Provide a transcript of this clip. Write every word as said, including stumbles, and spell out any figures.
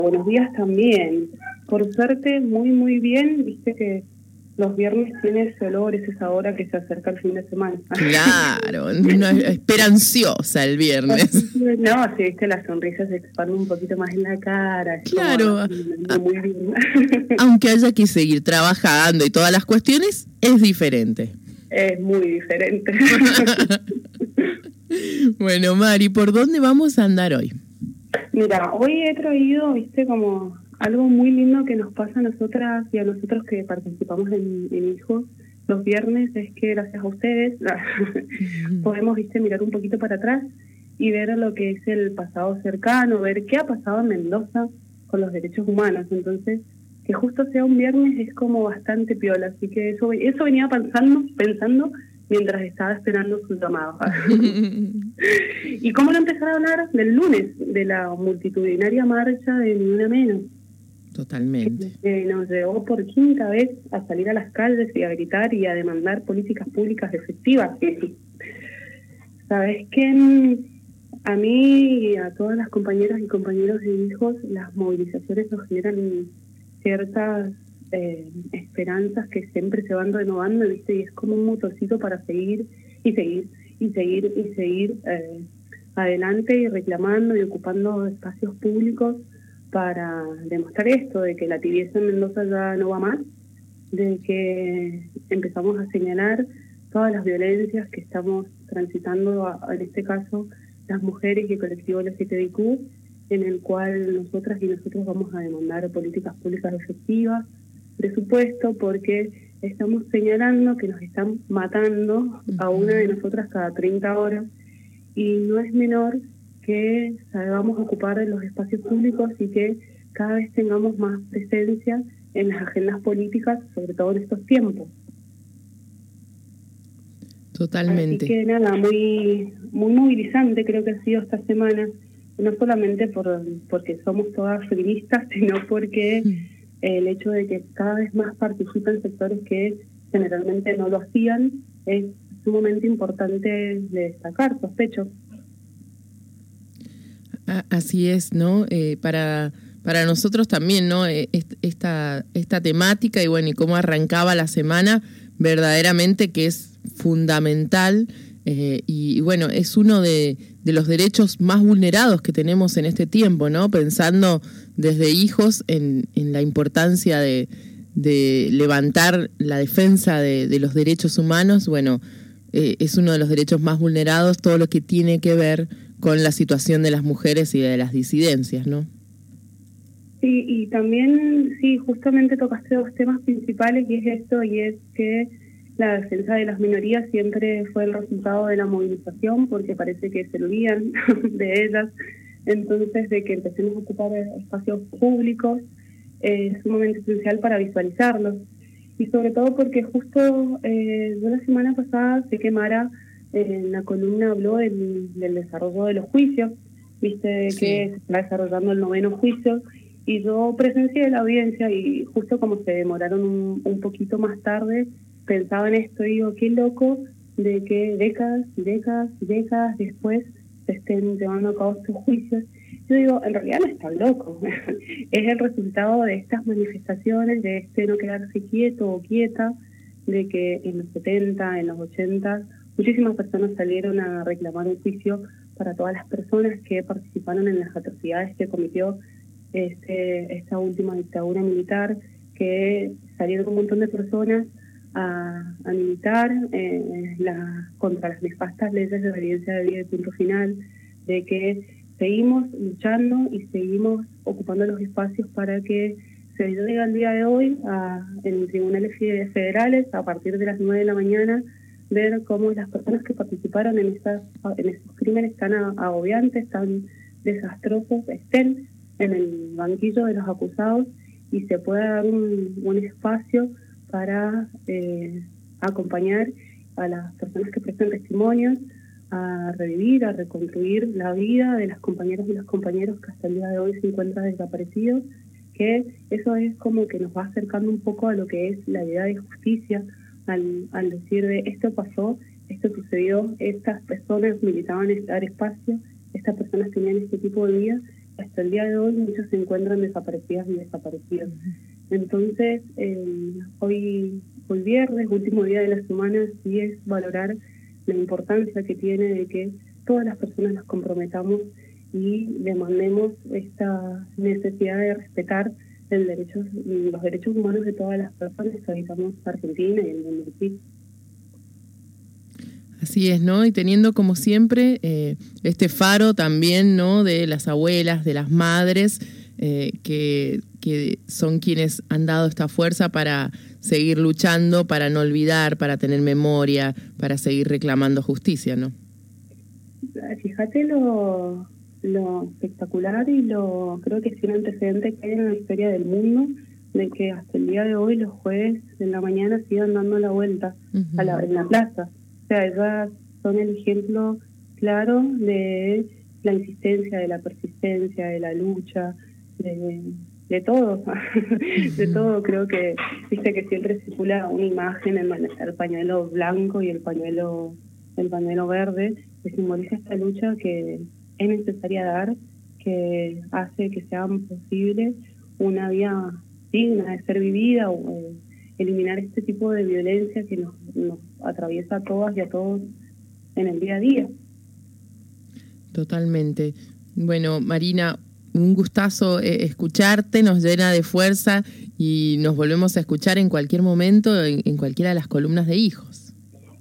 Buenos días también. Por suerte, muy, muy bien. Viste que los viernes tiene ese olor, es esa hora que se acerca el fin de semana. Claro, una esperanciosa el viernes. No, sí, viste, la sonrisa se expande un poquito más en la cara. Es claro. Como, muy bien. Aunque haya que seguir trabajando y todas las cuestiones, es diferente. Es muy diferente. Bueno, Mari, ¿por dónde vamos a andar hoy? Mira, hoy he traído, viste, como algo muy lindo que nos pasa a nosotras y a nosotros que participamos en, en Hijos los viernes, es que gracias a ustedes podemos, viste, mirar un poquito para atrás y ver lo que es el pasado cercano, ver qué ha pasado en Mendoza con los derechos humanos. Entonces, que justo sea un viernes es como bastante piola, así que eso eso venía pensando, pensando mientras estaba esperando su llamado. ¿Y cómo no empezar a hablar del lunes, de la multitudinaria marcha de Ni Una Menos? Totalmente. Que nos llevó por quinta vez a salir a las calles y a gritar y a demandar políticas públicas efectivas. ¿Sabes qué? A mí y a todas las compañeras y compañeros de Hijos, las movilizaciones nos generan ciertas eh, esperanzas que siempre se van renovando, ¿viste? Y es como un motorcito para seguir y seguir y seguir y seguir eh, adelante y reclamando y ocupando espacios públicos para demostrar esto, de que la tibieza en Mendoza ya no va más, de que empezamos a señalar todas las violencias que estamos transitando, a, en este caso, las mujeres y el colectivo L G T B Q, en el cual nosotras y nosotros vamos a demandar políticas públicas efectivas, presupuesto, porque estamos señalando que nos están matando a una de nosotras cada treinta horas, y no es menor que sabamos ocupar los espacios públicos y que cada vez tengamos más presencia en las agendas políticas, sobre todo en estos tiempos. Totalmente. Así que nada, muy muy movilizante creo que ha sido esta semana, no solamente por porque somos todas feministas, sino porque mm. el hecho de que cada vez más participan sectores que generalmente no lo hacían es sumamente importante de destacar, sospecho. Así es, ¿no? Eh, para para nosotros también, ¿no? Esta esta temática y bueno, y cómo arrancaba la semana, verdaderamente que es fundamental eh, y, y bueno, es uno de, de los derechos más vulnerados que tenemos en este tiempo, ¿no? Pensando desde Hijos en, en la importancia de, de levantar la defensa de, de los derechos humanos, bueno, eh, es uno de los derechos más vulnerados, todo lo que tiene que ver con la situación de las mujeres y de las disidencias, ¿no? Sí, y también, sí, justamente tocaste dos temas principales, y es esto, y es que la defensa de las minorías siempre fue el resultado de la movilización, porque parece que se olvidan de ellas. Entonces, de que empecemos a ocupar espacios públicos eh, es sumamente esencial para visualizarlos. Y sobre todo porque justo eh, yo la semana pasada sé que Mara en la columna habló del, del desarrollo de los juicios, viste sí. que se está desarrollando el noveno juicio, y yo presencié la audiencia y justo como se demoraron un, un poquito más tarde, pensaba en esto y digo, qué loco de que décadas y décadas y décadas después se estén llevando a cabo estos juicios. Yo digo, en realidad no es tan loco, es el resultado de estas manifestaciones, de este no quedarse quieto o quieta, de que en los setenta, en los ochenta, muchísimas personas salieron a reclamar un juicio para todas las personas que participaron en las atrocidades que cometió este, esta última dictadura militar, que salieron un montón de personas a, a militar eh, la, contra las nefastas leyes de obediencia de vida y punto final, de que seguimos luchando y seguimos ocupando los espacios para que se llegue al día de hoy a, en tribunales federales a partir de las nueve de la mañana, ver cómo las personas que participaron en estas en estos crímenes tan agobiantes, tan desastrosos, estén en el banquillo de los acusados y se pueda dar un, un espacio para eh, acompañar a las personas que prestan testimonios, a revivir, a reconstruir la vida de las compañeras y los compañeros que hasta el día de hoy se encuentran desaparecidos, que eso es como que nos va acercando un poco a lo que es la idea de justicia, al, al decir de esto pasó, esto sucedió, estas personas militaban en dar espacio, estas personas tenían este tipo de vida, hasta el día de hoy muchos se encuentran desaparecidas y desaparecidos. Entonces, eh, hoy, hoy viernes, último día de la semana, sí es valorar la importancia que tiene de que todas las personas nos comprometamos y demandemos esta necesidad de respetar el derecho, los derechos humanos de todas las personas que habitamos Argentina y el mundo en sí. Así es, ¿no? Y teniendo como siempre eh, este faro también, ¿no? De las abuelas, de las madres, eh, que, que son quienes han dado esta fuerza para seguir luchando, para no olvidar, para tener memoria, para seguir reclamando justicia, ¿no? Fíjate lo, lo espectacular y lo creo que es un antecedente que hay en la historia del mundo, de que hasta el día de hoy los jueves en la mañana sigan dando la vuelta uh-huh. a la, en la plaza. O sea, ellas son el ejemplo claro de la insistencia, de la persistencia, de la lucha, de, de todo, de todo. Creo que, viste que siempre circula una imagen en el pañuelo blanco y el pañuelo, el pañuelo verde, que simboliza esta lucha que es necesaria dar, que hace que sea posible una vida digna de ser vivida, o eh, eliminar este tipo de violencia que nos, nos atraviesa a todas y a todos en el día a día. Totalmente. Bueno, Marina, un gustazo eh, escucharte, nos llena de fuerza y nos volvemos a escuchar en cualquier momento, en, en cualquiera de las columnas de Hijos.